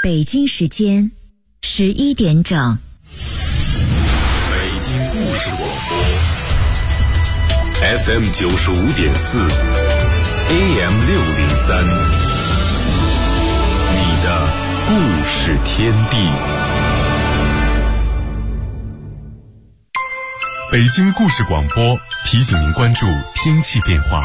北京时间11点整。 北京故事广播 FM 95.4 AM 603，你的故事天地。北京故事广播提醒您关注天气变化。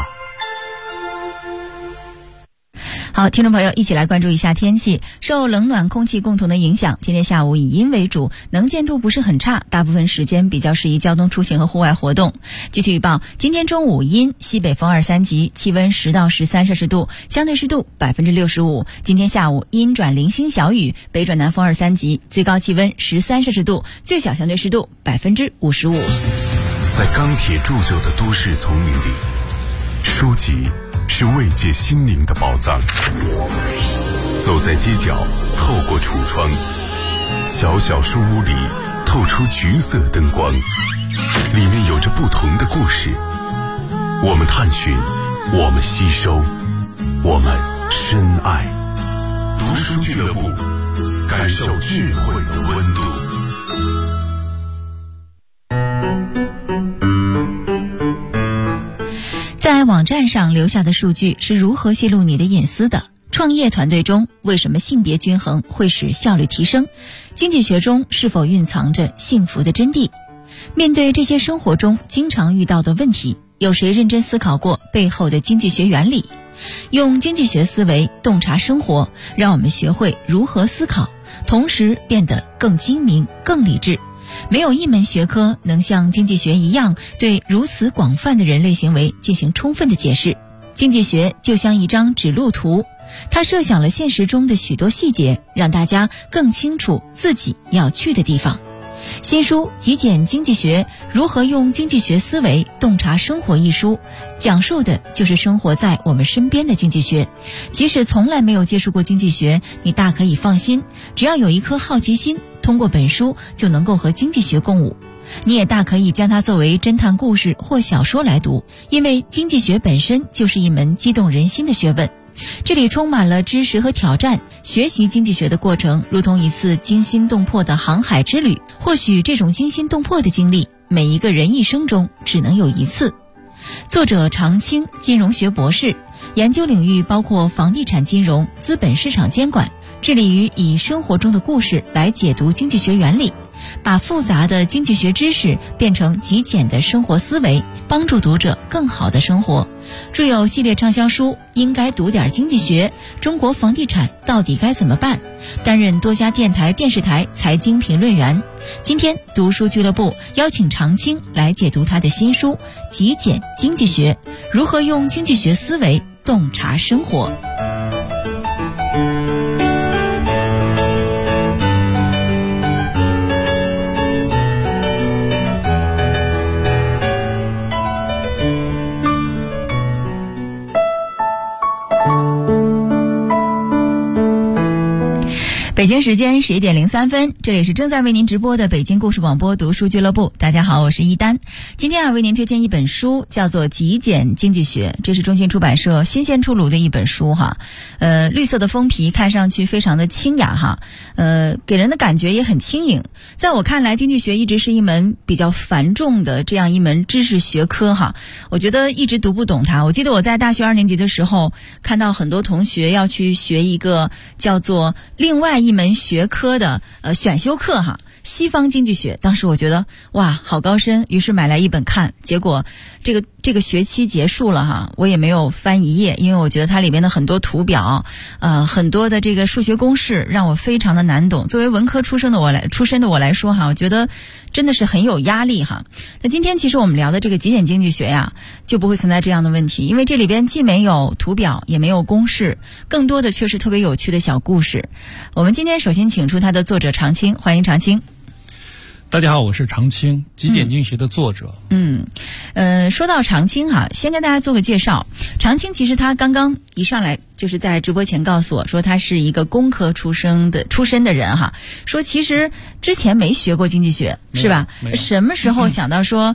好，听众朋友，一起来关注一下天气。受冷暖空气共同的影响，今天下午以阴为主，能见度不是很差，大部分时间比较适宜交通出行和户外活动。具体预报：今天中午阴，西北风2、3级，气温10到13摄氏度，相对湿度65%。今天下午阴转零星小雨，北转南风2、3级，最高气温13摄氏度，最小相对湿度55%。 在钢铁铸就的都市丛林里，书籍是慰藉心灵的宝藏。走在街角，透过橱窗，小小书屋里透出橘色灯光，里面有着不同的故事。我们探寻，我们吸收，我们深爱。读书俱乐部，感受智慧的温度。 在网站上留下的数据是如何泄露你的隐私的？创业团队中为什么性别均衡会使效率提升？经济学中是否蕴藏着幸福的真谛？面对这些生活中经常遇到的问题，有谁认真思考过背后的经济学原理？用经济学思维洞察生活，让我们学会如何思考，同时变得更精明、更理智。没有一门学科能像经济学一样对如此广泛的人类行为进行充分的解释。经济学就像一张指路图，它设想了现实中的许多细节，让大家更清楚自己要去的地方。新书《极简经济学：如何用经济学思维洞察生活》一书，讲述的就是生活在我们身边的经济学。即使从来没有接触过经济学，你大可以放心，只要有一颗好奇心，通过本书就能够和经济学共舞。你也大可以将它作为侦探故事或小说来读，因为经济学本身就是一门激动人心的学问。这里充满了知识和挑战，学习经济学的过程如同一次惊心动魄的航海之旅。或许这种惊心动魄的经历，每一个人一生中只能有一次。作者常青，金融学博士，研究领域包括房地产金融、资本市场监管，致力于以生活中的故事来解读经济学原理，把复杂的经济学知识变成极简的生活思维，帮助读者更好的生活。著有系列畅销书《应该读点经济学》《中国房地产到底该怎么办》，担任多家电台、电视台财经评论员。今天读书俱乐部邀请常青来解读他的新书《极简经济学：如何用经济学思维洞察生活》。北京时间11点03分，这里是正在为您直播的北京故事广播读书俱乐部。大家好，我是一丹。今天为您推荐一本书，叫做《极简经济学》，这是中信出版社新鲜出炉的一本书哈。绿色的封皮看上去非常的清雅哈，给人的感觉也很轻盈。在我看来，经济学一直是一门比较繁重的这样一门知识学科哈，我觉得一直读不懂它。我记得我在大学2年级的时候，看到很多同学要去学一个叫做另外一门学科的选修课哈，西方经济学。当时我觉得哇好高深，于是买来一本看，结果这个学期结束了哈，我也没有翻一页，因为我觉得它里面的很多图表很多的这个数学公式让我非常的难懂。作为文科出身的我来说哈，我觉得真的是很有压力哈。那今天其实我们聊的这个极简经济学呀，就不会存在这样的问题，因为这里边既没有图表也没有公式，更多的却是特别有趣的小故事。我们今天首先请出它的作者常青，欢迎常青。 大家好，我是常青，极简经济学的作者。 说到常青哈，先跟大家做个介绍。常青其实他刚刚一上来就是在直播前告诉我说他是一个工科出身的人哈，说其实之前没学过经济学是吧？什么时候想到说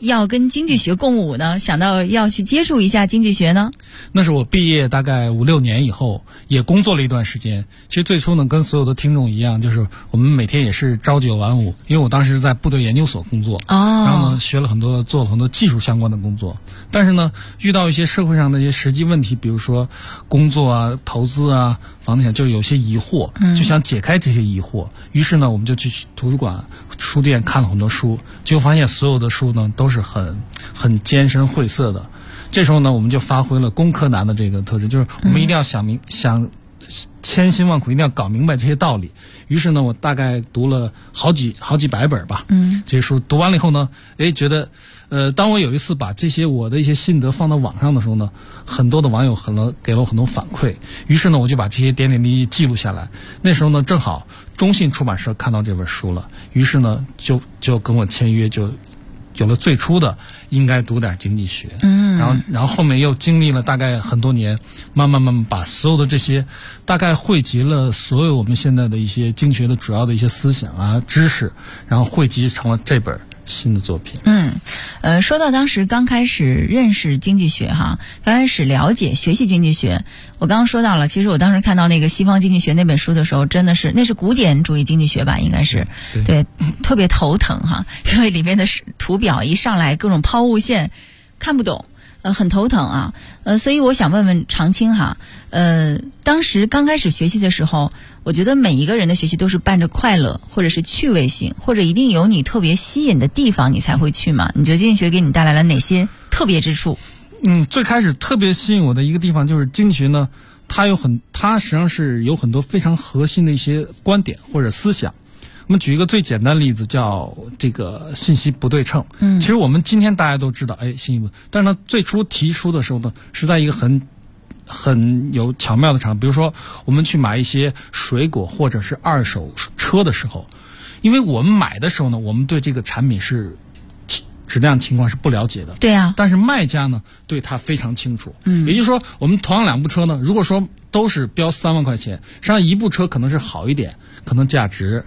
要跟经济学共舞呢？想到要去接触一下经济学呢？ 那是我毕业大概5、6年以后，也工作了一段时间。其实最初呢，跟所有的听众一样，就是我们每天也是朝9晚5，因为我当时在部队研究所工作，然后呢学了很多，做了很多技术相关的工作。但是呢，遇到一些社会上的一些实际问题，比如说工作啊、投资啊、房地产，就有些疑惑，就想解开这些疑惑。于是呢，我们就去图书馆、书店看了很多书，结果发现所有的书呢都是很艰深晦涩的。这时候呢，我们就发挥了工科男的这个特质，就是我们一定要想千辛万苦，一定要搞明白这些道理。于是呢，我大概读了好几百本吧，这些书读完了以后呢，觉得，当我有一次把这些我的一些心得放到网上的时候呢，很多的网友给了我很多反馈。于是呢，我就把这些点点滴滴记录下来。那时候呢，正好中信出版社看到这本书了，于是呢，就跟我签约，就有了最初的应该读点经济学，然后后面又经历了大概很多年，慢慢把所有的这些大概汇集了所有我们现在的一些经济学的主要的一些思想啊知识，然后汇集成了这本新的作品。 说到当时刚开始认识经济学哈，刚开始了解学习经济学，我刚刚说到了，其实我当时看到那个西方经济学那本书的时候，真的是那是古典主义经济学吧，应该是对，特别头疼哈，因为里面的图表一上来各种抛物线看不懂，很头疼啊。所以我想问问常青哈，当时刚开始学习的时候，我觉得每一个人的学习都是伴着快乐或者是趣味性，或者一定有你特别吸引的地方你才会去嘛。你觉得经济学给你带来了哪些特别之处？ 最开始特别吸引我的一个地方就是经济学呢，它实际上是有很多非常核心的一些观点或者思想。我们举一个最简单的例子，叫这个信息不对称。其实我们今天大家都知道，信息不，但是呢，最初提出的时候呢，是在一个很有巧妙的场合，比如说我们去买一些水果或者是二手车的时候，因为我们买的时候呢，我们对这个产品是质量情况是不了解的， 对啊， 但是卖家呢对它非常清楚。也就是说，我们同样2部车呢，如果说都是标3万块钱，实际上一部车可能是好一点，可能价值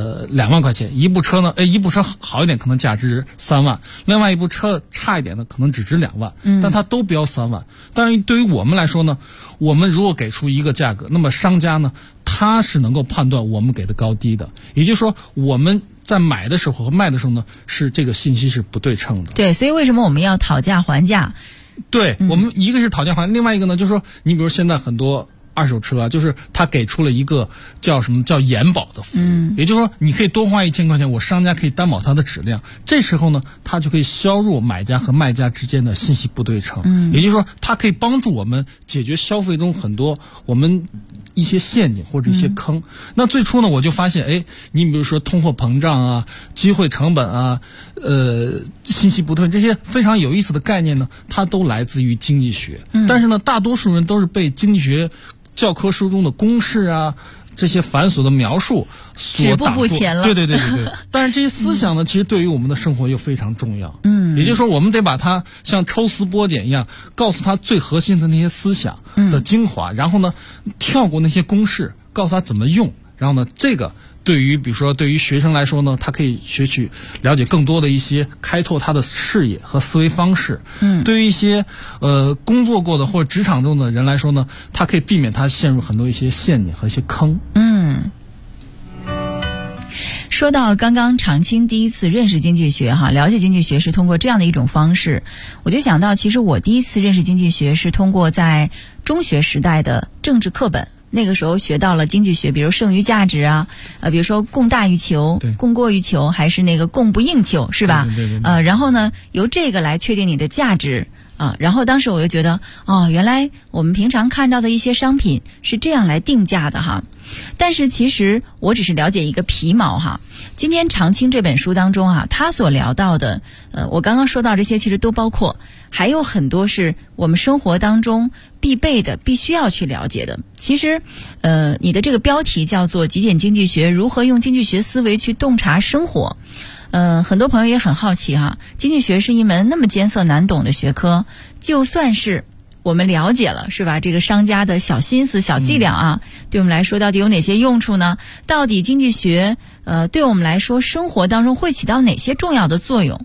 2万块钱，一部车好一点，可能价值3万，另外一部车差一点的可能只值2万，但它都标3万。但是对于我们来说呢，我们如果给出一个价格，那么商家呢，他是能够判断我们给的高低的。也就是说，我们在买的时候和卖的时候呢，是这个信息是不对称的。 对，所以为什么我们要讨价还价？ 对，我们一个是讨价还价，另外一个呢，就是说，你比如现在很多二手车啊，就是他给出了一个叫延保的服务，也就是说你可以多花1000块钱，我商家可以担保它的质量。这时候呢，它就可以削弱买家和卖家之间的信息不对称。也就是说，它可以帮助我们解决消费中很多我们一些陷阱或者一些坑。那最初呢，我就发现，你比如说通货膨胀啊、机会成本啊、信息不对这些非常有意思的概念呢，它都来自于经济学。但是呢，大多数人都是被经济学教科书中的公式啊，这些繁琐的描述所挡住。止步不前了。对。但是这些思想呢，其实对于我们的生活又非常重要。也就是说，我们得把它像抽丝剥茧一样，告诉他最核心的那些思想的精华，然后呢，跳过那些公式，告诉他怎么用。然后呢，这个比如说对于学生来说呢，他可以了解更多的一些，开拓他的视野和思维方式。对于一些工作过的或者职场中的人来说呢，他可以避免他陷入很多一些陷阱和一些坑。 说到刚刚常青第一次认识经济学哈，了解经济学是通过这样的一种方式，我就想到其实我第一次认识经济学是通过在中学时代的政治课本。那个时候学到了经济学，比如剩余价值啊，比如说供大于求、供过于求，还是那个供不应求，是吧？ 对。 然后呢，由这个来确定你的价值啊。然后当时我就觉得，原来我们平常看到的一些商品是这样来定价的哈。但是其实我只是了解一个皮毛哈。今天常青这本书当中啊，他所聊到的，我刚刚说到这些其实都包括，还有很多是我们生活当中必备的、必须要去了解的。其实，你的这个标题叫做《极简经济学：如何用经济学思维去洞察生活》。很多朋友也很好奇哈，经济学是一门那么艰涩难懂的学科，就算是我们了解了，是吧？这个商家的小心思、小伎俩啊，对我们来说到底有哪些用处呢？到底经济学对我们来说生活当中会起到哪些重要的作用？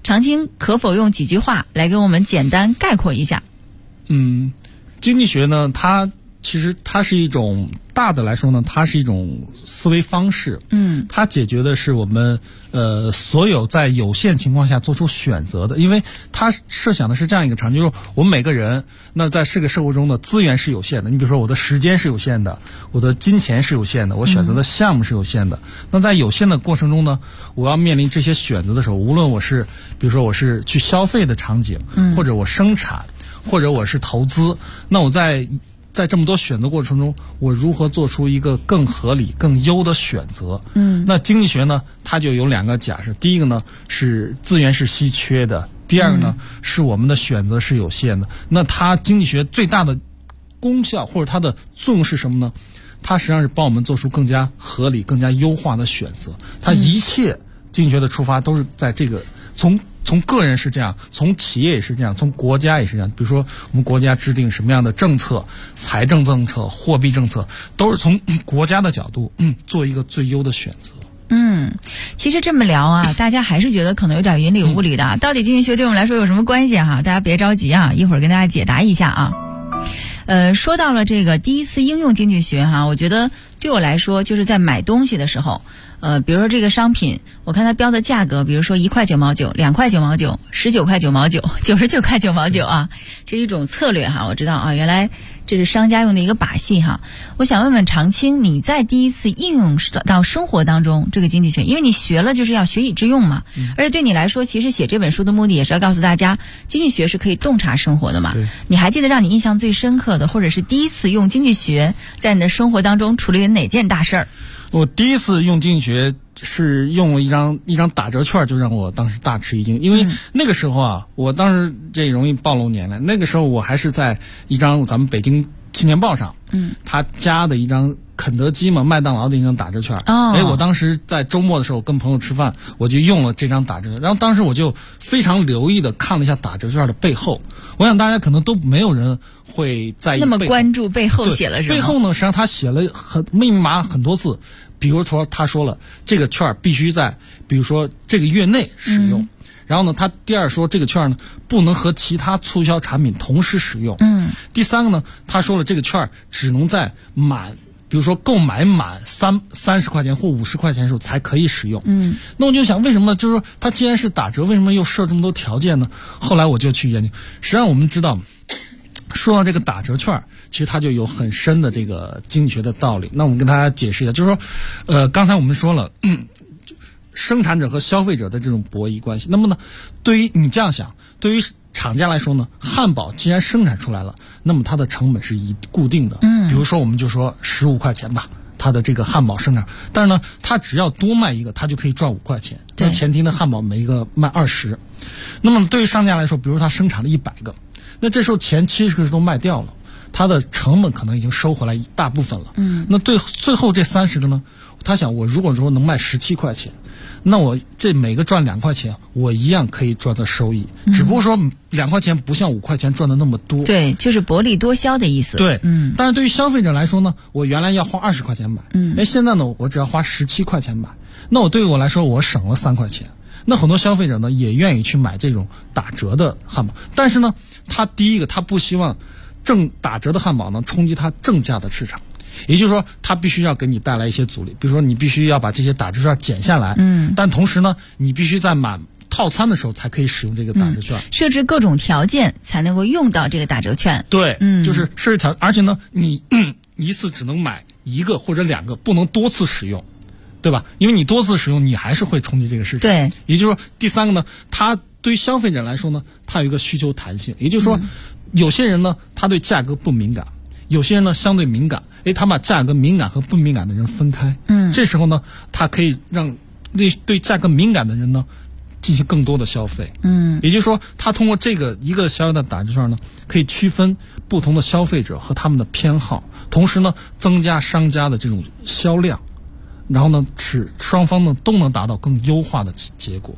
常青可否用几句话来给我们简单概括一下？ 经济学呢，其实它是一种大的来说呢，它是一种思维方式。它解决的是我们所有在有限情况下做出选择的，因为它设想的是这样一个场景，就是我们每个人那在这个社会中的资源是有限的。你比如说我的时间是有限的，我的金钱是有限的，我选择的项目是有限的。那在有限的过程中呢，我要面临这些选择的时候，无论我是比如说我是去消费的场景，或者我生产，或者我是投资，那我在这么多选择过程中，我如何做出一个更合理、更优的选择？那经济学呢，它就有两个假设。第一个呢是资源是稀缺的，第二个呢是我们的选择是有限的。那它经济学最大的功效或者它的作用是什么呢？它实际上是帮我们做出更加合理、更加优化的选择。它一切经济学的出发都是在这个从个人是这样，从企业也是这样，从国家也是这样。比如说我们国家制定什么样的政策，财政政策、货币政策，都是从国家的角度做一个最优的选择。 其实这么聊啊，大家还是觉得可能有点云里雾里的。到底经济学对我们来说有什么关系哈？大家别着急啊，一会儿跟大家解答一下啊。说到了这个第一次应用经济学哈，我觉得对我来说就是在买东西的时候，比如说这个商品，我看它标的价格，比如说1块9毛9、2块9毛9、19块9毛9、99块9毛9啊，这是一种策略哈。我知道啊，原来这是商家用的一个把戏哈。我想问问常青，你在第一次应用到生活当中这个经济学，因为你学了就是要学以致用嘛，而且对你来说，其实写这本书的目的也是要告诉大家，经济学是可以洞察生活的嘛。你还记得让你印象最深刻的，或者是第一次用经济学在你的生活当中处理了哪件大事儿？ 我第一次用经济学是用了一张打折券，就让我当时大吃一惊。因为那个时候啊，我当时这容易暴露年龄，那个时候我还是在一张咱们北京青年报上，他加的一张肯德基嘛、麦当劳的一张打折券。我当时在周末的时候跟朋友吃饭，我就用了这张打折券，然后当时我就非常留意的看了一下打折券的背后。我想大家可能都没有人会在意那么关注背后写了什么。 背后呢，实际上他写了密密麻麻很多字。比如说他说了这个券必须在比如说这个月内使用，然后呢他第二说这个券呢不能和其他促销产品同时使用，第三个呢他说了这个券只能在比如说购买满30块钱或50块钱的时候才可以使用。那我就想为什么就是说它既然是打折，为什么又设这么多条件呢？后来我就去研究，实际上我们知道说到这个打折券，其实它就有很深的这个经济学的道理。那我们跟大家解释一下，就是说刚才我们说了生产者和消费者的这种博弈关系。那么呢，对于你这样想，对于厂家来说呢，汉堡既然生产出来了，那么它的成本是固定的。比如说我们就说15块钱吧，它的这个汉堡生产，但是呢它只要多卖一个，它就可以赚5块钱。那前提呢，汉堡每一个卖20。那么对于商家来说，比如他生产了100个，那这时候前70个都卖掉了，它的成本可能已经收回来一大部分了。那最后这30个呢，他想我如果说能卖17块钱，那我这每个赚2块钱，我一样可以赚到收益。只不过说2块钱不像5块钱赚的那么多。 对，就是薄利多销的意思。 对，但是对于消费者来说呢，我原来要花20块钱买，现在呢我只要花17块钱买，那我对于我来说我省了3块钱。那很多消费者呢也愿意去买这种打折的汉堡，但是呢他第一个他不希望打折的汉堡呢冲击他正价的市场，也就是说他必须要给你带来一些阻力，比如说你必须要把这些打折券减下来，但同时呢你必须在买套餐的时候才可以使用这个打折券， 设置各种条件才能够用到这个打折券。 对，就是设置条，而且呢你一次只能买1个或者2个，不能多次使用，对吧？因为你多次使用，你还是会冲击这个市场。 对， 也就是说，第三个呢，它对于消费者来说呢，它有一个需求弹性。也就是说，有些人呢，他对价格不敏感，有些人呢相对敏感。他把价格敏感和不敏感的人分开。这时候呢，他可以让对价格敏感的人呢进行更多的消费。也就是说，他通过这个一个小小的打折券呢，可以区分不同的消费者和他们的偏好，同时呢，增加商家的这种销量。然后呢，使双方呢都能达到更优化的结果。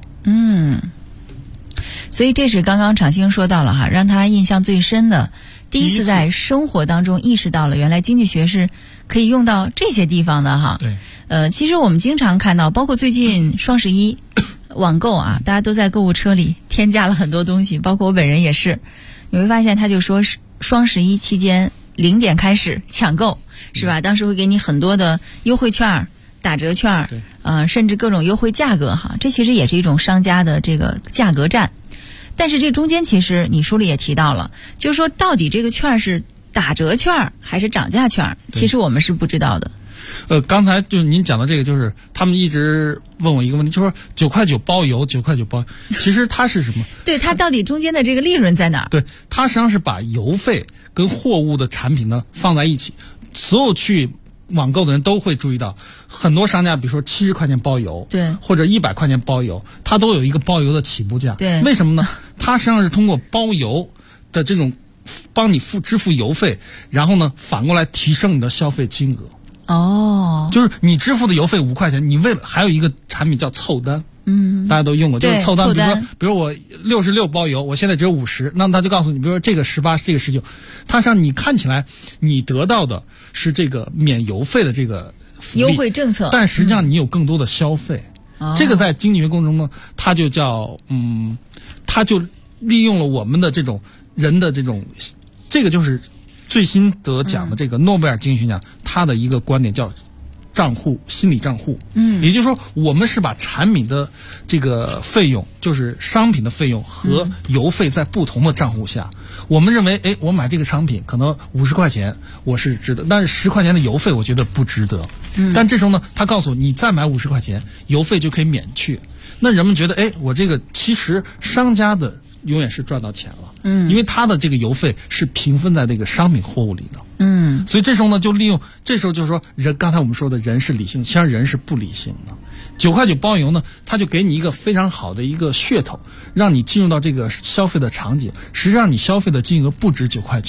所以这是刚刚常青说到了哈，让他印象最深的，第一次在生活当中意识到了原来经济学是可以用到这些地方的哈。 对。 其实我们经常看到，包括最近双11， 网购啊，大家都在购物车里添加了很多东西，包括我本人也是。你会发现，他就说双11期间0点开始抢购，是吧？当时会给你很多的优惠券、打折券，甚至各种优惠价格哈。这其实也是一种商家的这个价格战。但是这中间其实你书里也提到了，就是说到底这个券是打折券还是涨价券，其实我们是不知道的。 刚才就是您讲的这个，就是他们一直问我一个问题，就是说9块9包邮，9块9包，其实它是什么？ 对，它到底中间的这个利润在哪儿？ 对，它实际上是把邮费跟货物的产品呢放在一起，所有去网购的人都会注意到，很多商家比如说70块钱包邮， 对， 或者100块钱包邮，它都有一个包邮的起步价。 对， 为什么呢？它实际上是通过包邮的这种帮你支付邮费，然后呢反过来提升你的消费金额。 哦， 就是你支付的邮费5块钱，你为了还有一个产品叫凑单，大家都用过，就是凑单。比如我66包邮，我现在只有50，那他就告诉你，比如说这个18，这个19，它上你看起来你得到的是这个免邮费的这个福利优惠政策， 但实际上你有更多的消费。这个在经济学过程中呢，它就叫它就利用了我们的这种人的这种，这个就是最新得奖的这个诺贝尔经济学奖，他的一个观点叫心理账户。也就是说，我们是把产品的这个费用，就是商品的费用和邮费在不同的账户下。我们认为，我买这个商品可能50块钱我是值得，但是10块钱的邮费我觉得不值得。但这时候呢，他告诉你再买50块钱，邮费就可以免去。那人们觉得，我这个其实商家的永远是赚到钱了，因为他的这个邮费是平分在这个商品货物里的，所以这时候呢，就利用这时候就是说人，刚才我们说的人是理性，实际上人是不理性的。9块9包邮呢，他就给你一个非常好的一个噱头，让你进入到这个消费的场景，实际上你消费的金额不止9块9。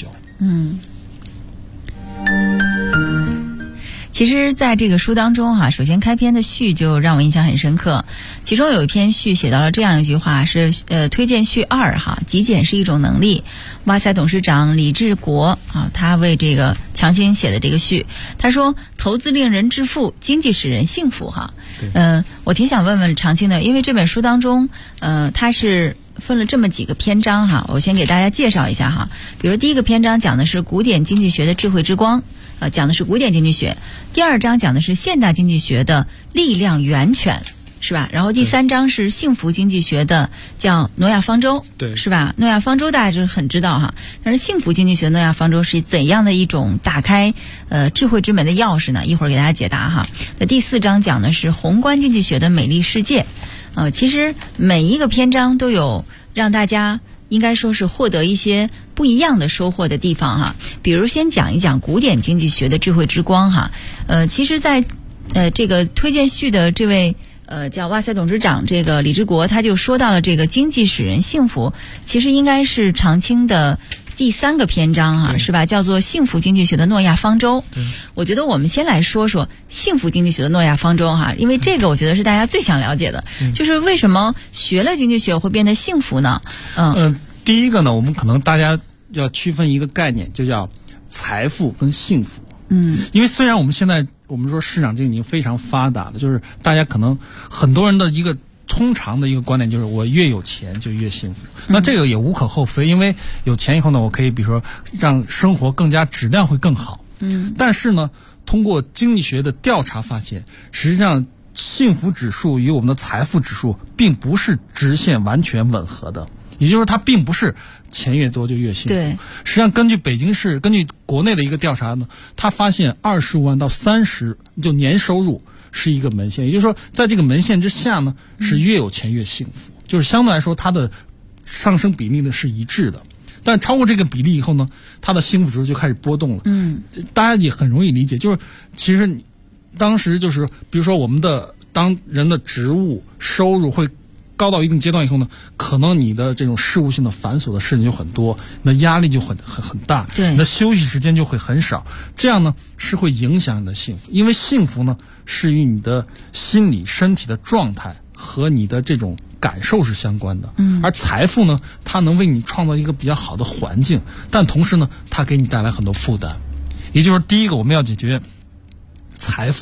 其实在这个书当中首先开篇的序就让我印象很深刻，其中有一篇序写到了这样一句话，是推荐序2极简是一种能力。哇塞董事长李志国他为这个强青写的这个序，他说投资令人致富，经济使人幸福我挺想问问长青的，因为这本书当中他是分了这么几个篇章我先给大家介绍一下比如第一个篇章讲的是古典经济学的智慧之光，讲的是古典经济学。第2章讲的是现代经济学的力量源泉，是吧？然后第3章是幸福经济学的叫诺亚方舟， 对， 是吧？诺亚方舟大家就是很知道但是幸福经济学的诺亚方舟是怎样的一种打开智慧之门的钥匙呢？一会儿给大家解答那第4章讲的是宏观经济学的美丽世界。其实每一个篇章都有让大家应该说是获得一些不一样的收获的地方比如先讲一讲古典经济学的智慧之光其实在这个推荐序的这位叫哇塞董事长这个李志国，他就说到了这个经济使人幸福，其实应该是长青的第3个篇章是吧？叫做幸福经济学的诺亚方舟。我觉得我们先来说说幸福经济学的诺亚方舟因为这个我觉得是大家最想了解的，就是为什么学了经济学会变得幸福呢？ 第一个呢，我们可能大家要区分一个概念，就叫财富跟幸福。因为虽然我们现在我们说市场经济已经非常发达了，就是大家可能很多人的一个通常的一个观点就是我越有钱就越幸福。那这个也无可厚非，因为有钱以后呢，我可以比如说让生活更加质量会更好。但是呢，通过经济学的调查发现，实际上幸福指数与我们的财富指数并不是直线完全吻合的。也就是说，它并不是钱越多就越幸福。 对， 实际上根据国内的一个调查呢，他发现25万到30就年收入是一个门线，也就是说，在这个门线之下呢，是越有钱越幸福，就是相对来说它的上升比例呢是一致的。但超过这个比例以后呢，它的幸福指数就开始波动了。大家也很容易理解，就是其实当时就是比如说我们的当人的职务收入会高到一定阶段以后呢，可能你的这种事务性的繁琐的事情就很多，那压力就很大， 对， 你的休息时间就会很少，这样呢是会影响你的幸福，因为幸福呢是与你的心理身体的状态和你的这种感受是相关的。而财富呢，它能为你创造一个比较好的环境，但同时呢，它给你带来很多负担。也就是第一个，我们要解决财富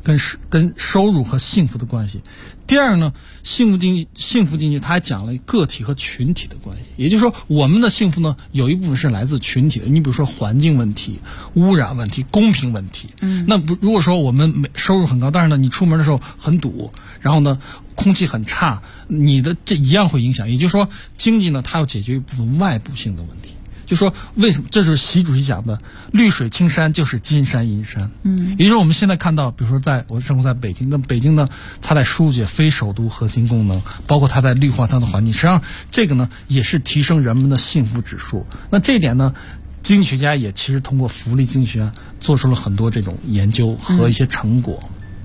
跟收入和幸福的关系。第二呢，幸福经济它还讲了个体和群体的关系，也就是说我们的幸福呢有一部分是来自群体的，你比如说环境问题、污染问题、公平问题。那如果说我们收入很高，但是呢你出门的时候很堵，然后呢空气很差，你的这一样会影响。也就是说经济呢它要解决一部分外部性的问题。就说为什么？这就是习主席讲的绿水青山就是金山银山。也就是说我们现在看到，比如说我生活在北京，那北京呢它在疏解非首都核心功能，包括它在绿化它的环境，实际上这个呢也是提升人们的幸福指数。那这一点呢经济学家也其实通过福利经济学做出了很多这种研究和一些成果。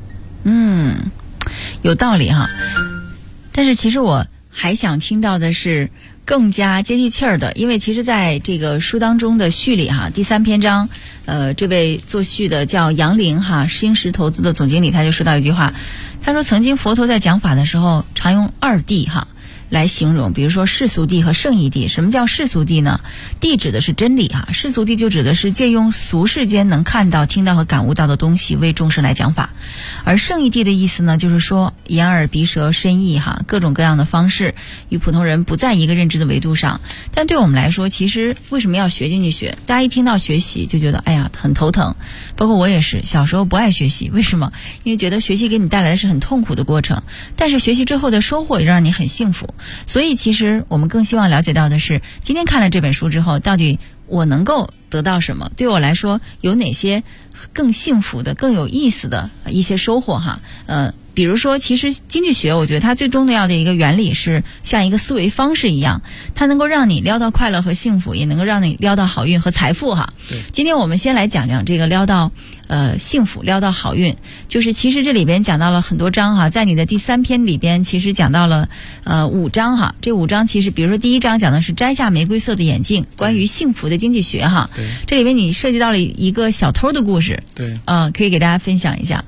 有道理哈。但是其实我还想听到的是更加接地气儿的，因为其实在这个书当中的序里哈，第3篇章，这位做序的叫杨玲哈，星石投资的总经理，他就说到一句话，他说曾经佛陀在讲法的时候常用2谛哈来形容，比如说世俗谛和圣义谛。什么叫世俗谛呢？谛指的是真理哈，世俗谛就指的是借用俗世间能看到、听到和感悟到的东西为众生来讲法。而圣义谛的意思呢，就是说眼耳鼻舌身意哈，各种各样的方式与普通人不在一个认知的维度上。但对我们来说，其实为什么要学经济学？大家一听到学习就觉得哎呀很头疼，包括我也是，小时候不爱学习，为什么？因为觉得学习给你带来的是很痛苦的过程，但是学习之后的收获也让你很幸福。所以其实我们更希望了解到的是，今天看了这本书之后，到底我能够得到什么？对我来说有哪些更幸福的、更有意思的一些收获哈？比如说其实经济学我觉得它最重要的一个原理是像一个思维方式一样，它能够让你撩到快乐和幸福，也能够让你撩到好运和财富哈。今天我们先来讲讲这个撩到幸福，撩到好运。就是其实这里边讲到了很多章哈，在你的第3篇里边其实讲到了5章哈。这5章其实比如说第1章讲的是摘下玫瑰色的眼镜，关于幸福的经济学哈。这里边你涉及到了一个小偷的故事。可以给大家分享一下。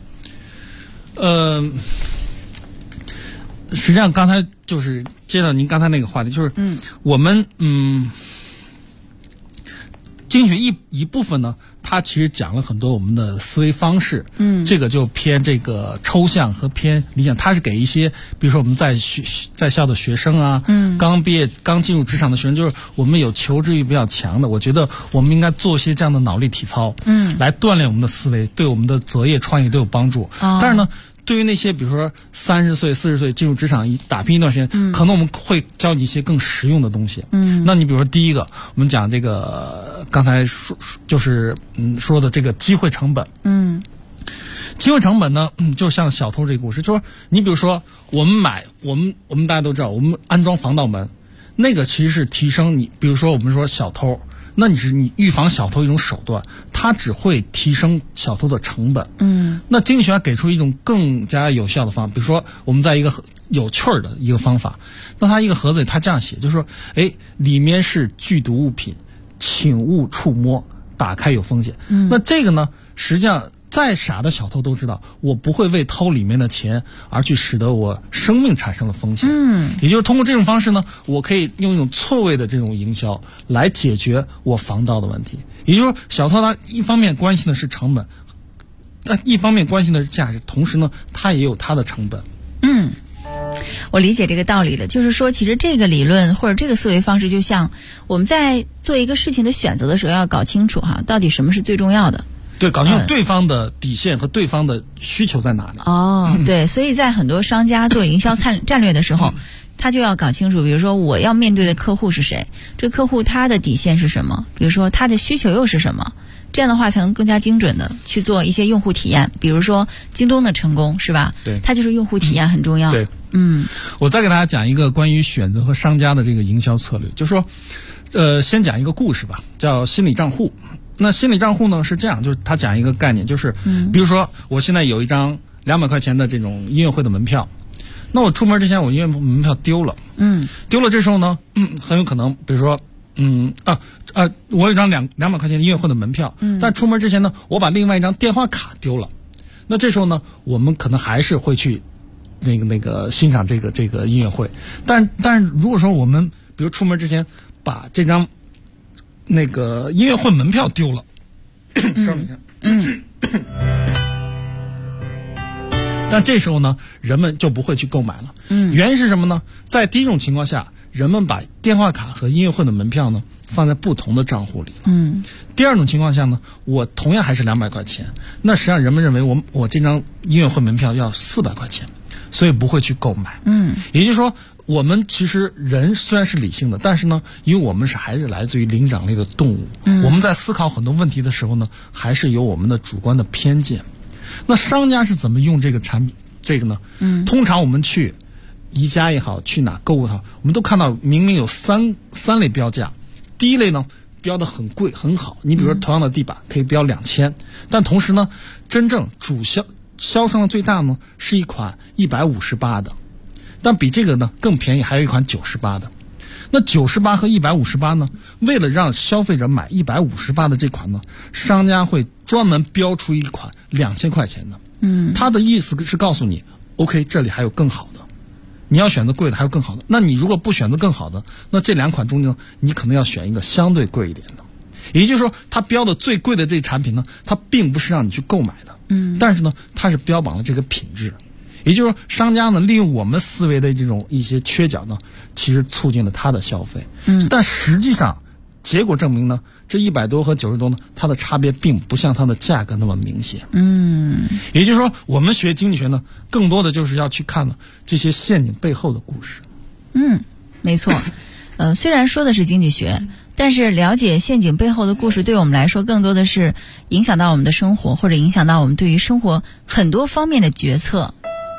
实际上刚才就是接到您刚才那个话题，就是我们经济学一部分呢，它其实讲了很多我们的思维方式，这个就偏这个抽象和偏理想。它是给一些比如说我们在校的学生啊，刚毕业刚进入职场的学生，就是我们有求知欲比较强的，我觉得我们应该做一些这样的脑力体操，来锻炼我们的思维，对我们的择业创业都有帮助。但是呢，对于那些比如说30岁、40岁进入职场打拼一段时间，可能我们会教你一些更实用的东西。那你比如说第一个，我们讲这个刚才说的这个机会成本。机会成本呢，就像小偷这个故事，就是你比如说我们大家都知道，我们安装防盗门，那个其实是提升你，比如说我们说小偷。那你预防小偷一种手段，它只会提升小偷的成本。那经济学家给出一种更加有效的方法，比如说我们在一个有趣儿的一个方法，那它一个盒子里它这样写，就是说，里面是剧毒物品，请勿触摸，打开有风险。那这个呢，实际上再傻的小偷都知道，我不会为偷里面的钱而去使得我生命产生了风险。也就是通过这种方式呢，我可以用一种错位的这种营销来解决我防盗的问题。也就是说，小偷他一方面关心的是成本，一方面关心的是价值，同时呢，他也有他的成本。 我理解这个道理了，就是说其实这个理论或者这个思维方式，就像我们在做一个事情的选择的时候要搞清楚哈，到底什么是最重要的。 对，搞清楚对方的底线和对方的需求在哪里。 对，所以在很多商家做营销战略的时候，他就要搞清楚，比如说我要面对的客户是谁，这客户他的底线是什么，比如说他的需求又是什么，这样的话才能更加精准的去做一些用户体验。比如说京东的成功是吧？ 对， 它就是用户体验很重要。 对，我再给大家讲一个关于选择和商家的这个营销策略，就是说，先讲一个故事吧，叫心理账户。那心理账户呢是这样，就是他讲一个概念，就是比如说我现在有一张200块钱的这种音乐会的门票，那我出门之前我音乐门票丢了，丢了，这时候呢，很有可能比如说我有一张200块钱的音乐会的门票，但出门之前呢，我把另外一张电话卡丢了，那这时候呢，我们可能还是会去那个欣赏这个音乐会，但是如果说我们比如出门之前把这张那个音乐会门票丢了，稍等一下。 但这时候呢，人们就不会去购买了。原因是什么呢？在第一种情况下，人们把电话卡和音乐会的门票呢放在不同的账户里。第二种情况下呢，我同样还是200块钱，那实际上人们认为我这张音乐会门票要400块钱，所以不会去购买。也就是说，我们其实人虽然是理性的，但是呢，因为我们还是来自于灵长类的动物，我们在思考很多问题的时候呢，还是有我们的主观的偏见。那商家是怎么用这个产品这个呢？通常我们去宜家也好，去哪购物也好，我们都看到明明有三类标价。第一类呢，标的很贵很好，你比如说同样的地板可以标2000，但同时呢，真正主销商的最大呢是一款158的，但比这个呢更便宜还有一款98的。那98和158呢，为了让消费者买158的这款呢，商家会专门标出一款2000块钱的。他的意思是告诉你 OK， 这里还有更好的，你要选择贵的还有更好的。那你如果不选择更好的，那这2款中间你可能要选一个相对贵一点的。也就是说，它标的最贵的这产品呢，它并不是让你去购买的，但是呢，它是标榜了这个品质。也就是说，商家呢利用我们思维的这种一些缺角呢，其实促进了他的消费。但实际上结果证明呢，这100多和90多呢，它的差别并不像它的价格那么明显。也就是说，我们学经济学呢，更多的就是要去看呢这些陷阱背后的故事。 没错。虽然说的是经济学，但是了解陷阱背后的故事，对我们来说更多的是影响到我们的生活，或者影响到我们对于生活很多方面的决策。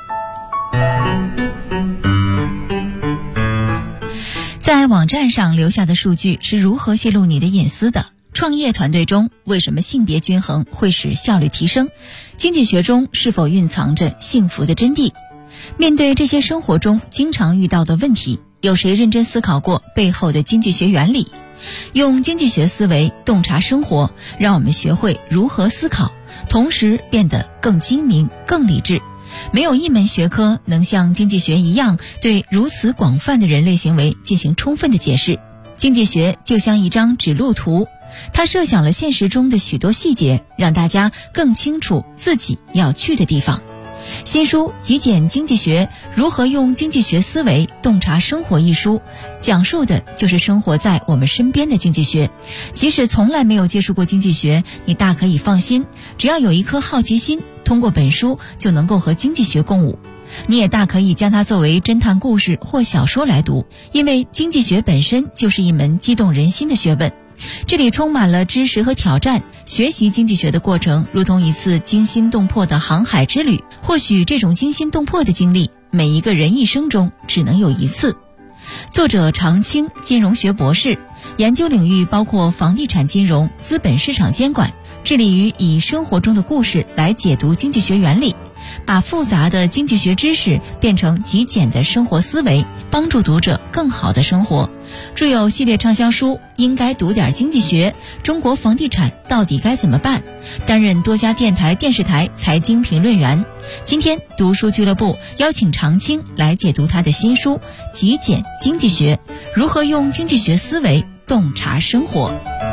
在网站上留下的数据是如何泄露你的隐私的？创业团队中为什么性别均衡会使效率提升？经济学中是否蕴藏着幸福的真谛？面对这些生活中经常遇到的问题，有谁认真思考过背后的经济学原理？用经济学思维洞察生活，让我们学会如何思考，同时变得更精明、更理智。没有一门学科能像经济学一样对如此广泛的人类行为进行充分的解释。经济学就像一张指路图，它设想了现实中的许多细节，让大家更清楚自己要去的地方。新书《极简经济学：如何用经济学思维洞察生活》一书，讲述的就是生活在我们身边的经济学。即使从来没有接触过经济学，你大可以放心，只要有一颗好奇心，通过本书就能够和经济学共舞。你也大可以将它作为侦探故事或小说来读，因为经济学本身就是一门激动人心的学问。这里充满了知识和挑战，学习经济学的过程如同一次惊心动魄的航海之旅。或许这种惊心动魄的经历，每一个人一生中只能有一次。作者常青，金融学博士，研究领域包括房地产金融、资本市场监管，致力于以生活中的故事来解读经济学原理，把复杂的经济学知识变成极简的生活思维，帮助读者更好的生活。著有系列畅销书《应该读点经济学》《中国房地产到底该怎么办》，担任多家电台、电视台财经评论员。今天读书俱乐部邀请常青来解读他的新书《极简经济学：如何用经济学思维洞察生活》。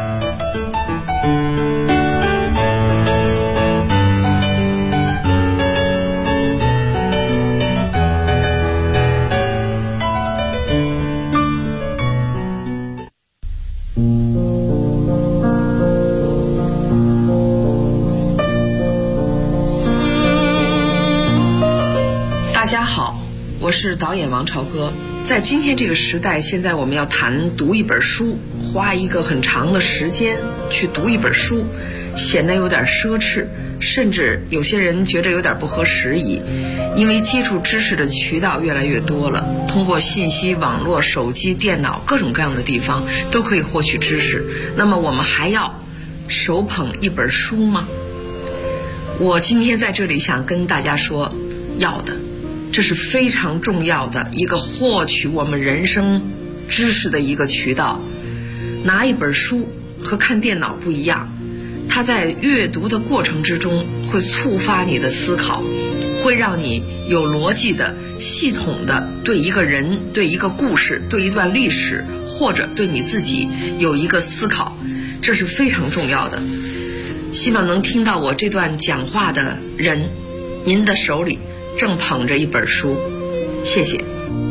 大家好，我是导演王朝歌。在今天这个时代，现在我们要谈读一本书，花一个很长的时间去读一本书，显得有点奢侈，甚至有些人觉得有点不合时宜。因为接触知识的渠道越来越多了，通过信息网络、手机、电脑各种各样的地方都可以获取知识，那么我们还要手捧一本书吗？我今天在这里想跟大家说，要的。这是非常重要的一个获取我们人生知识的一个渠道。拿一本书和看电脑不一样，它在阅读的过程之中会触发你的思考，会让你有逻辑的、系统的对一个人、对一个故事、对一段历史，或者对你自己有一个思考，这是非常重要的。希望能听到我这段讲话的人，您的手里正捧着一本书。谢谢。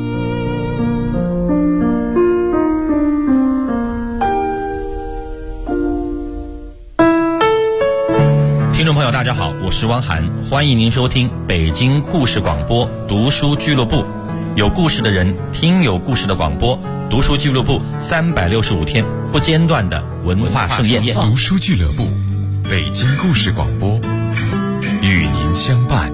听众朋友大家好，我是汪涵，欢迎您收听北京故事广播读书俱乐部，有故事的人听有故事的广播，读书俱乐部365天不间断的文化盛宴。 读书俱乐部，北京故事广播，与您相伴。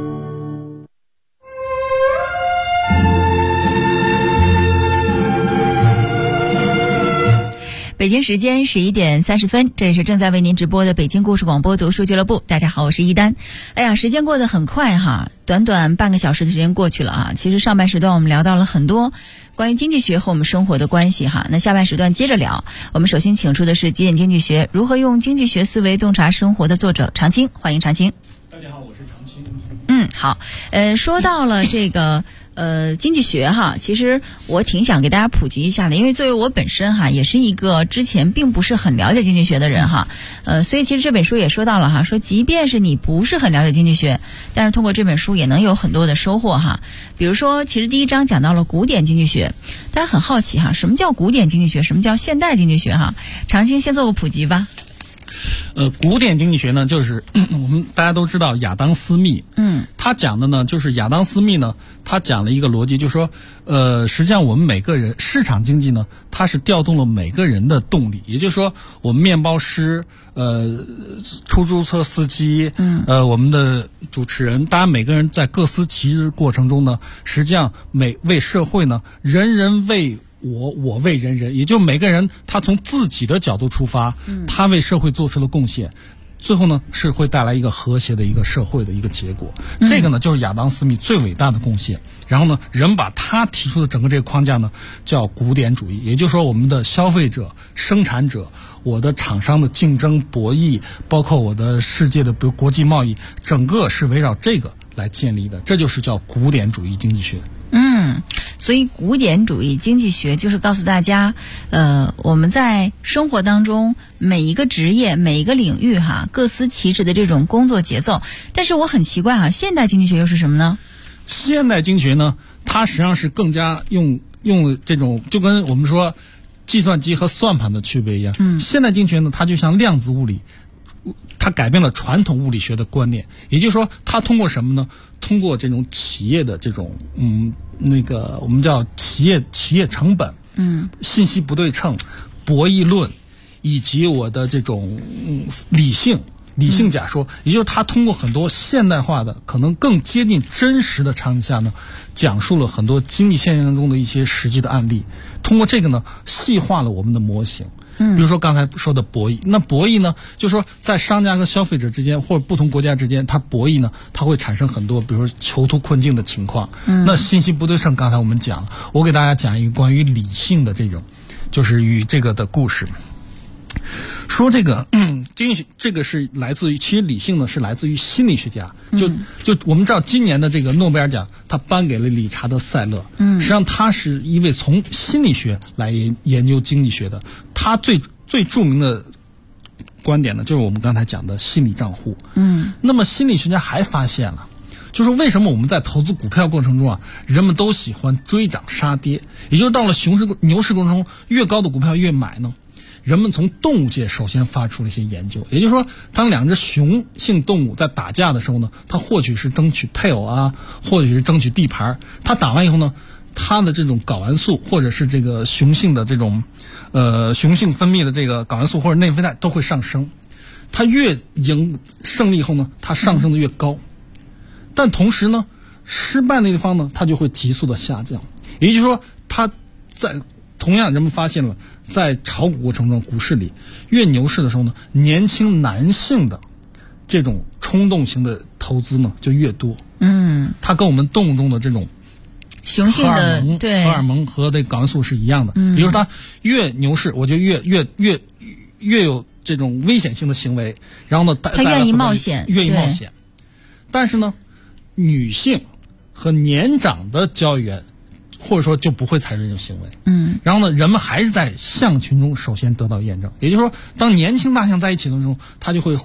北京时间11点30分，这里是正在为您直播的北京故事广播读书俱乐部。大家好，我是一丹。哎呀，时间过得很快哈，短短半个小时的时间过去了啊。其实上半时段我们聊到了很多关于经济学和我们生活的关系哈。那下半时段接着聊，我们首先请出的是极简经济学如何用经济学思维洞察生活的作者常青，欢迎常青。 大家好，我是常青。 好，说到了这个经济学哈，其实我挺想给大家普及一下的，因为作为我本身哈，也是一个之前并不是很了解经济学的人哈，所以其实这本书也说到了哈，说即便是你不是很了解经济学，但是通过这本书也能有很多的收获哈。比如说，其实第一章讲到了古典经济学，大家很好奇哈，什么叫古典经济学，什么叫现代经济学哈？常青先做个普及吧。 古典经济学呢，就是我们大家都知道亚当斯密，他讲的呢，就是亚当斯密呢，他讲了一个逻辑，就是说，实际上我们每个人市场经济呢，它是调动了每个人的动力，也就是说，我们面包师，出租车司机，我们的主持人，大家每个人在各司其职过程中呢，实际上为社会呢，人人为我为人人，也就每个人他从自己的角度出发，他为社会做出了贡献，最后呢是会带来一个和谐的一个社会的一个结果。这个呢就是亚当斯密最伟大的贡献。然后呢，人把他提出的整个这个框架呢叫古典主义，也就是说我们的消费者、生产者、我的厂商的竞争博弈，包括我的世界的比如国际贸易，整个是围绕这个来建立的，这就是叫古典主义经济学。 所以古典主义经济学就是告诉大家，我们在生活当中每一个职业、每一个领域哈，各司其职的这种工作节奏。但是我很奇怪哈，现代经济学又是什么呢？ 现代经济学呢，它实际上是更加用这种，就跟我们说计算机和算盘的区别一样。现代经济学呢，它就像量子物理，它改变了传统物理学的观念，也就是说，它通过什么呢？通过这种企业的这种我们叫企业成本，信息不对称、博弈论，以及我的这种理性假说，也就是它通过很多现代化的、可能更接近真实的场景下呢，讲述了很多经济现象中的一些实际的案例，通过这个呢，细化了我们的模型。比如说刚才说的博弈，那博弈呢，就是说在商家和消费者之间，或者不同国家之间，它博弈呢，它会产生很多，比如说囚徒困境的情况。那信息不对称，刚才我们讲了，我给大家讲一个关于理性的这种，就是与这个的故事。说这个经济学，这个是来自于，其实理性呢是来自于心理学家。就我们知道今年的这个诺贝尔奖，他颁给了理查德·塞勒。实际上他是一位从心理学来研究经济学的。他最著名的观点呢，就是我们刚才讲的心理账户。那么心理学家还发现了，就是为什么我们在投资股票过程中啊，人们都喜欢追涨杀跌，也就是到了牛市过程中，越高的股票越买呢？人们从动物界首先发出了一些研究，也就是说，当两只雄性动物在打架的时候呢，它或许是争取配偶啊，或许是争取地盘，它打完以后呢，它的这种睾丸素或者是这个雄性的这种雄性分泌的这个睾丸素或者内啡肽都会上升，它越赢胜利以后呢，它上升的越高，但同时呢，失败那一方呢，它就会急速的下降，也就是说，它在同样人们发现了，在炒股过程中，股市里越牛市的时候呢，年轻男性的这种冲动型的投资呢就越多。它跟我们动物中的这种雄性的荷尔蒙和这睾丸素是一样的。比如说它越牛市，我就越有这种危险性的行为，然后呢， 他愿意冒险， 但是呢，女性和年长的交易员，或者说就不会采取这种行为。然后呢，人们还是在象群中首先得到验证，也就是说，当年轻大象在一起的时候，它就会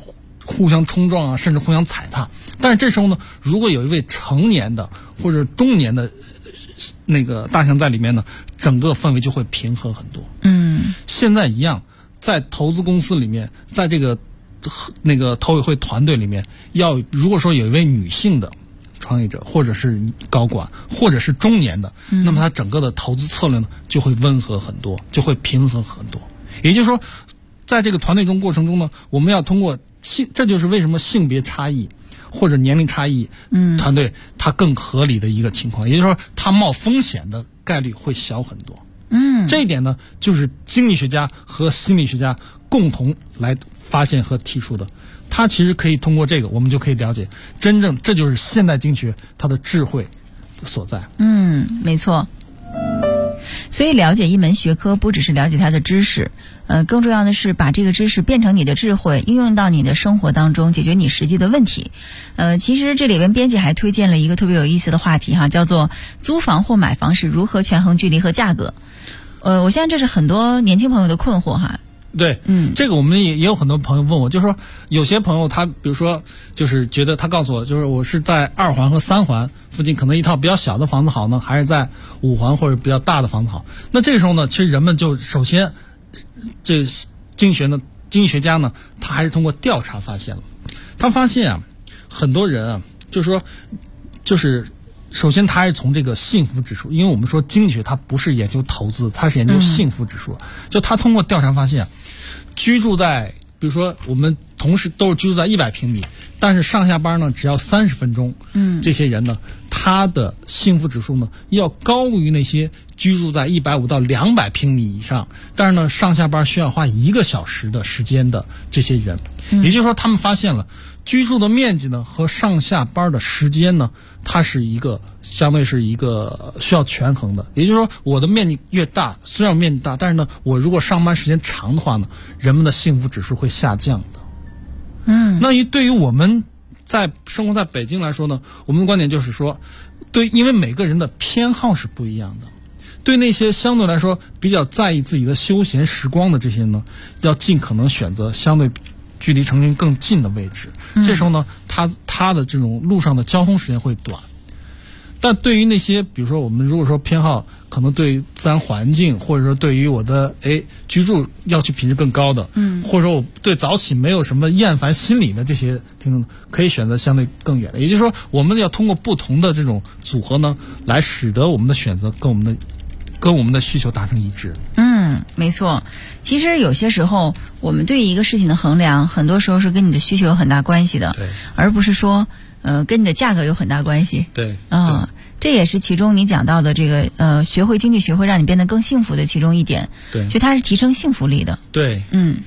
互相冲撞啊，甚至互相踩踏。但是这时候呢，如果有一位成年的或者中年的那个大象在里面呢，整个氛围就会平和很多。现在一样，在投资公司里面，在这个那个投委会团队里面，如果说有一位女性的创业者，或者是高管，或者是中年的，那么他整个的投资策略呢就会温和很多，就会平衡很多。也就是说，在这个团队中过程中呢，我们要通过这就是为什么性别差异或者年龄差异，团队它更合理的一个情况。也就是说，它冒风险的概率会小很多。这一点呢，就是经济学家和心理学家共同来发现和提出的。它其实可以通过这个，我们就可以了解，真正这就是现代经济学它的智慧所在。 没错。所以了解一门学科不只是了解它的知识，更重要的是把这个知识变成你的智慧，应用到你的生活当中，解决你实际的问题。其实这里边编辑还推荐了一个特别有意思的话题哈，叫做租房或买房时如何权衡距离和价格。我相信这是很多年轻朋友的困惑哈。 对，这个我们也有很多朋友问我，就是说有些朋友他比如说就是觉得他告诉我，就是我是在2环和3环附近可能一套比较小的房子好呢，还是在5环或者比较大的房子好？那这个时候呢，其实人们就首先这经济学家呢，他还是通过调查发现了，他发现啊，很多人啊，就是首先他是从这个幸福指数，因为我们说经济学它不是研究投资，它是研究幸福指数。就他通过调查发现，居住在比如说我们同时都是居住在100平米，但是上下班呢只要30分钟，这些人呢，他的幸福指数呢要高于那些居住在150到200平米以上，但是呢上下班需要花1个小时的时间的这些人。也就是说，他们发现了居住的面积呢和上下班的时间呢，它是一个相对是一个需要权衡的。也就是说，我的面积越大，虽然我面积大，但是呢，我如果上班时间长的话呢，人们的幸福指数会下降的。那对于我们在生活在北京来说呢，我们的观点就是说，因为每个人的偏好是不一样的。对那些相对来说比较在意自己的休闲时光的这些人呢，要尽可能选择相对距离城区更近的位置。这时候呢，他的这种路上的交通时间会短。但对于那些比如说我们如果说偏好可能对自然环境，或者说对于我的居住要求品质更高的，或者说我对早起没有什么厌烦心理的这些听众，可以选择相对更远的。也就是说，我们要通过不同的这种组合呢，来使得我们的选择跟我们的需求达成一致。 没错。其实有些时候我们对一个事情的衡量，很多时候是跟你的需求有很大关系的，而不是说跟你的价格有很大关系。 对。 这也是其中你讲到的这个学会经济学会让你变得更幸福的其中一点。 对。 就它是提升幸福力的。 对。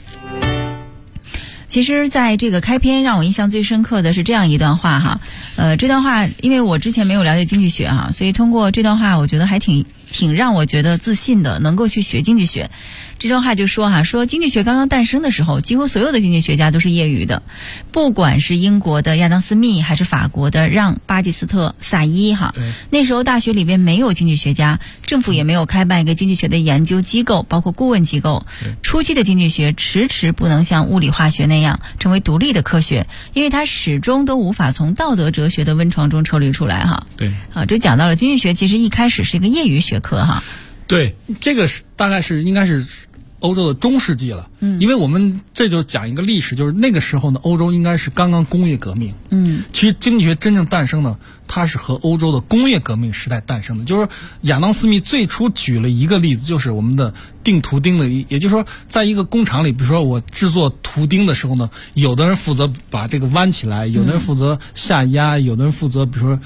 其实在这个开篇让我印象最深刻的是这样一段话哈，这段话因为我之前没有了解经济学哈，所以通过这段话我觉得还挺让我觉得自信的，能够去学经济学。这段话就说说经济学刚刚诞生的时候，几乎所有的经济学家都是业余的，不管是英国的亚当斯密还是法国的让巴蒂斯特萨伊那时候大学里边没有经济学家，政府也没有开办一个经济学的研究机构，包括顾问机构。初期的经济学迟迟不能像物理化学那样成为独立的科学，因为它始终都无法从道德哲学的温床中抽离出来对。 这讲到了经济学其实一开始是一个业余学科对，这个大概应该是欧洲的中世纪了。因为我们这就讲一个历史，就是那个时候呢，欧洲应该是刚刚工业革命。其实经济学真正诞生呢，它是和欧洲的工业革命时代诞生的。就是亚当斯密最初举了一个例子，就是我们的钉图钉的，也就是说，在一个工厂里，比如说我制作图钉的时候呢，有的人负责把这个弯起来，有的人负责下压，有的人负责比如说